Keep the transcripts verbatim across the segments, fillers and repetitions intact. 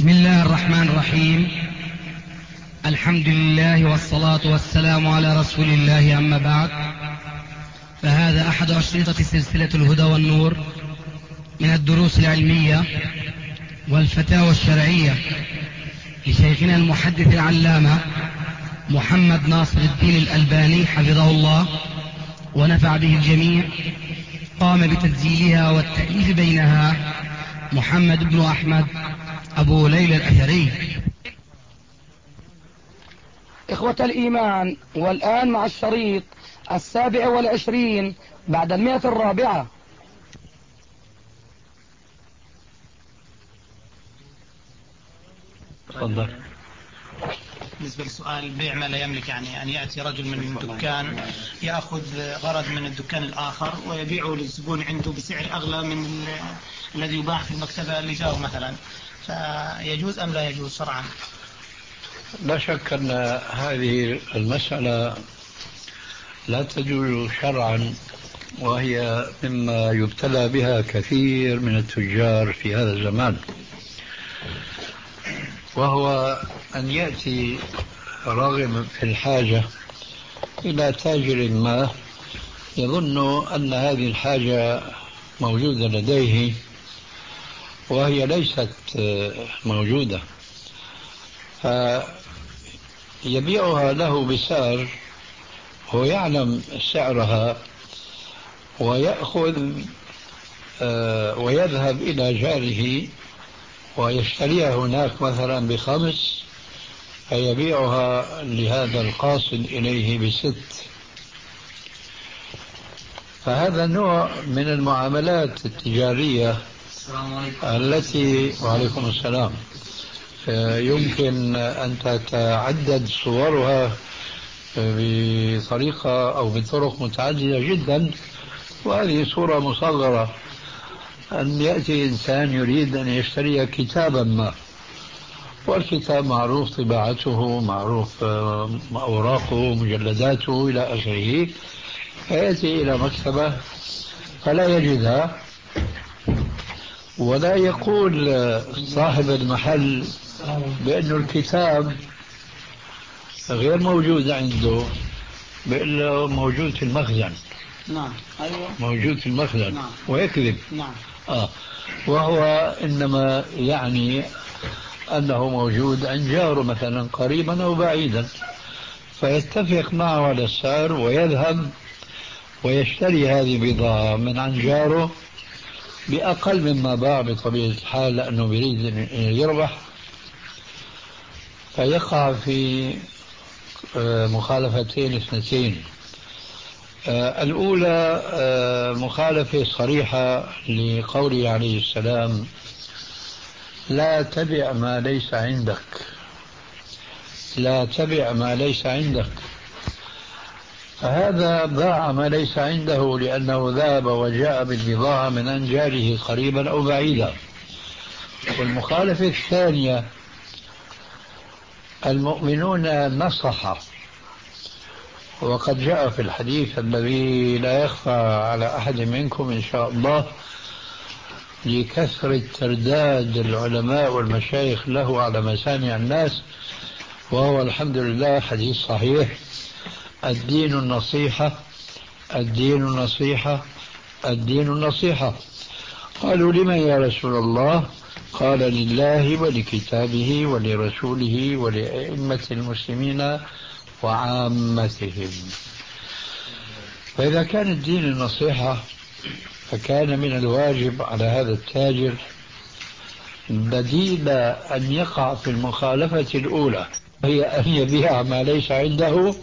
بسم الله الرحمن الرحيم. الحمد لله والصلاة والسلام على رسول الله، أما بعد، فهذا أحد أشرطة سلسلة الهدى والنور من الدروس العلمية والفتاوى الشرعية لشيخنا المحدث العلامة محمد ناصر الدين الألباني حفظه الله ونفع به الجميع. قام بتسجيلها والتأليف بينها محمد بن أحمد أبو ليلى الأثري. إخوة الإيمان، والآن مع الشريط السابع والعشرين بعد المئة الرابعة. تفضل. بالنسبة لسؤال البيع ما لا يملك، يعني أن يأتي رجل من دكان يأخذ غرض من الدكان الآخر ويبيعه للزبون عنده بسعر أغلى من الذي يباع في المكتبة اللي جاءه مثلا، فيجوز أم لا يجوز شرعا؟ لا شك أن هذه المسألة لا تجوز شرعا، وهي مما يبتلى بها كثير من التجار في هذا الزمان، وهو أن يأتي راغب في الحاجة إلى تاجر ما يظن أن هذه الحاجة موجودة لديه وهي ليست موجودة، فيبيعها له بسعر هو يعلم سعرها، ويأخذ ويذهب إلى جاره ويشتريها هناك مثلا بخمس، فيبيعها لهذا القاصد إليه بست. فهذا نوع من المعاملات التجارية التي وعليكم السلام يمكن أن تتعدد صورها بطريقة أو بطرق متعددة جدا، وهذه صورة مصغرة. أن يأتي إنسان يريد أن يشتري كتابا ما، والكتاب معروف طباعته، معروف أوراقه، مجلداته إلى آخره، فيأتي إلى مكتبة فلا يجدها، ولا يقول صاحب المحل بأن الكتاب غير موجود عنده، بأن موجود في المخزن. نعم أيوة. موجود في المخزن. نعم. ويكذب. نعم. آه. وهو إنما يعني أنه موجود عند جاره مثلا قريبا أو بعيدا، فيتفق معه على السعر ويذهب ويشتري هذه البضاعة من عند جاره بأقل مما باع بطبيعة الحال، لأنه يريد أن يربح، فيقع في مخالفتين اثنتين. الأولى مخالفة صريحة لقوله عليه السلام: لا تبع ما ليس عندك، لا تبع ما ليس عندك. فهذا باع ما ليس عنده لأنه ذهب وجاء بالبضاعة من عند جاره قريبا أو بعيدا. والمخالفة الثانية: المؤمنون نصح، وقد جاء في الحديث الذي لا يخفى على أحد منكم إن شاء الله لكثرة ترداد العلماء والمشايخ له على مسامع الناس، وهو الحمد لله حديث صحيح: الدين النصيحة، الدين النصيحة، الدين النصيحة. قالوا: لمن يا رسول الله؟ قال: لله ولكتابه ولرسوله ولأئمة المسلمين وعامتهم. فإذا كان الدين النصيحة، فكان من الواجب على هذا التاجر بديل أن يقع في المخالفة الأولى، هي أن يبيع ما ليس عنده،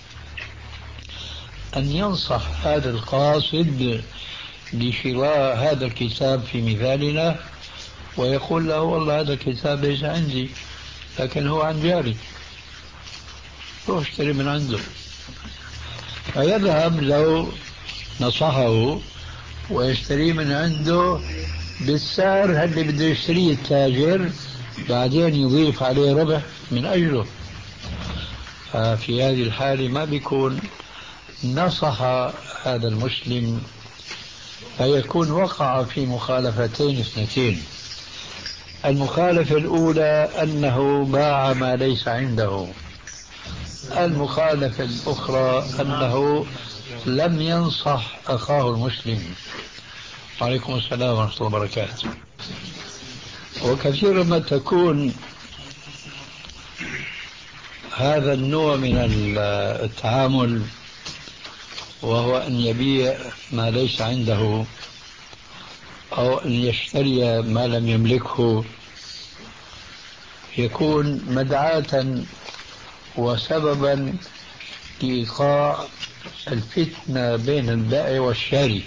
أن ينصح هذا القاصد لشراء هذا الكتاب في مثالنا، ويقول له: والله هذا الكتاب ليس عندي، لكن هو عن جاري، روح اشتري من عنده. فيذهب لو نصحه ويشتري من عنده بالسعر اللي بده يشتريه التاجر، بعدين يضيف عليه ربح من أجله. ففي هذه الحالة ما بيكون نصح هذا المسلم، فيكون وقع في مخالفتين اثنتين: المخالفة الأولى أنه باع ما ليس عنده. المخالفة الأخرى أنه لم ينصح أخاه المسلم. وعليكم السلام ورحمة الله وبركاته. وكثيرا ما تكون هذا النوع من التعامل، وهو أن يبيع ما ليس عنده أو أن يشتري ما لم يملكه، يكون مدعاة وسببا لإيقاع الفتنة بين البائع والشاري.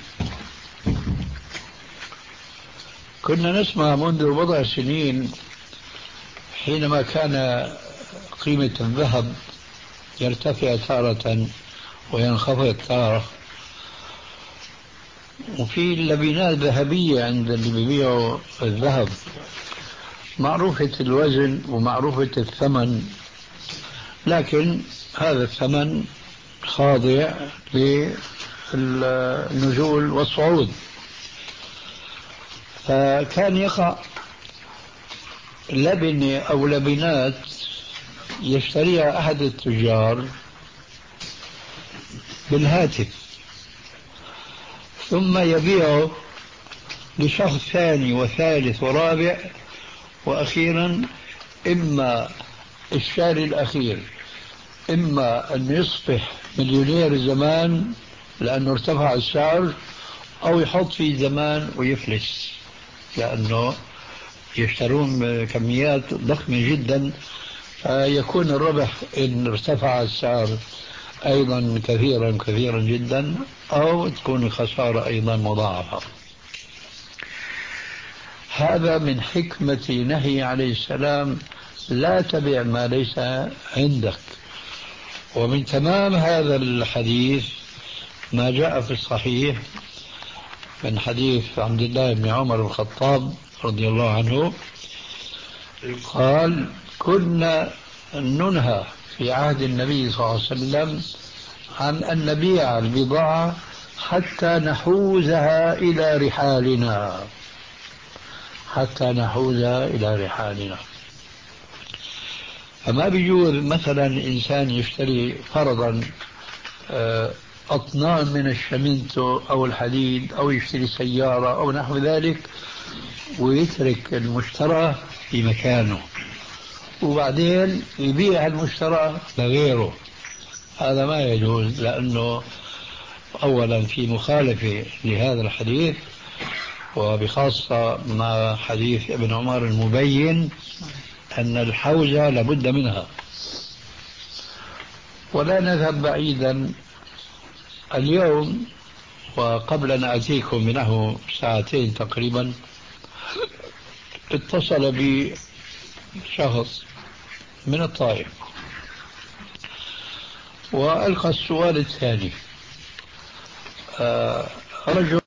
كنا نسمع منذ بضع سنين حينما كان قيمة الذهب يرتفع تارة وينخفض تارة، وفي لبنات ذهبية عند اللي بيبيعوا الذهب معروفة الوزن ومعروفة الثمن، لكن هذا الثمن خاضع للنزول والصعود. فكان يقع لبنة أو لبنات يشتريها أحد التجار بالهاتف، ثم يبيعه لشخص ثاني وثالث ورابع، وأخيرا إما الشاري الأخير إما أن يصبح مليونير زمان لأنه ارتفع السعر، أو يحط فيه زمان ويفلس لأنه يشترون كميات ضخمة جدا، فيكون الربح إن ارتفع السعر أيضا كثيرا كثيرا جدا، أو تكون الخسارة أيضا مضاعفة. هذا من حكمة نهي عليه السلام: لا تبع ما ليس عندك. ومن تمام هذا الحديث ما جاء في الصحيح من حديث عبد الله بن عمر بن الخطاب رضي الله عنه قال: كنا ننهى في عهد النبي صلى الله عليه وسلم عن أن نبيع البضاعة حتى نحوزها إلى رحالنا، حتى نحوزها إلى رحالنا. فما بيجوز مثلا إنسان يشتري فرضا أطنان من الشمنتو أو الحديد، أو يشتري سيارة أو نحو ذلك، ويترك المشترى في مكانه وبعدين يبيع المشترى لغيره. هذا ما يجوز، لأنه أولا في مخالفة لهذا الحديث، وبخاصة مع حديث ابن عمر المبين أن الحوزة لابد منها. ولا نذهب بعيدا، اليوم وقبل أن أتيكم منه ساعتين تقريبا اتصل بي شخص من الطائف وألقى السؤال الثاني: آه رجل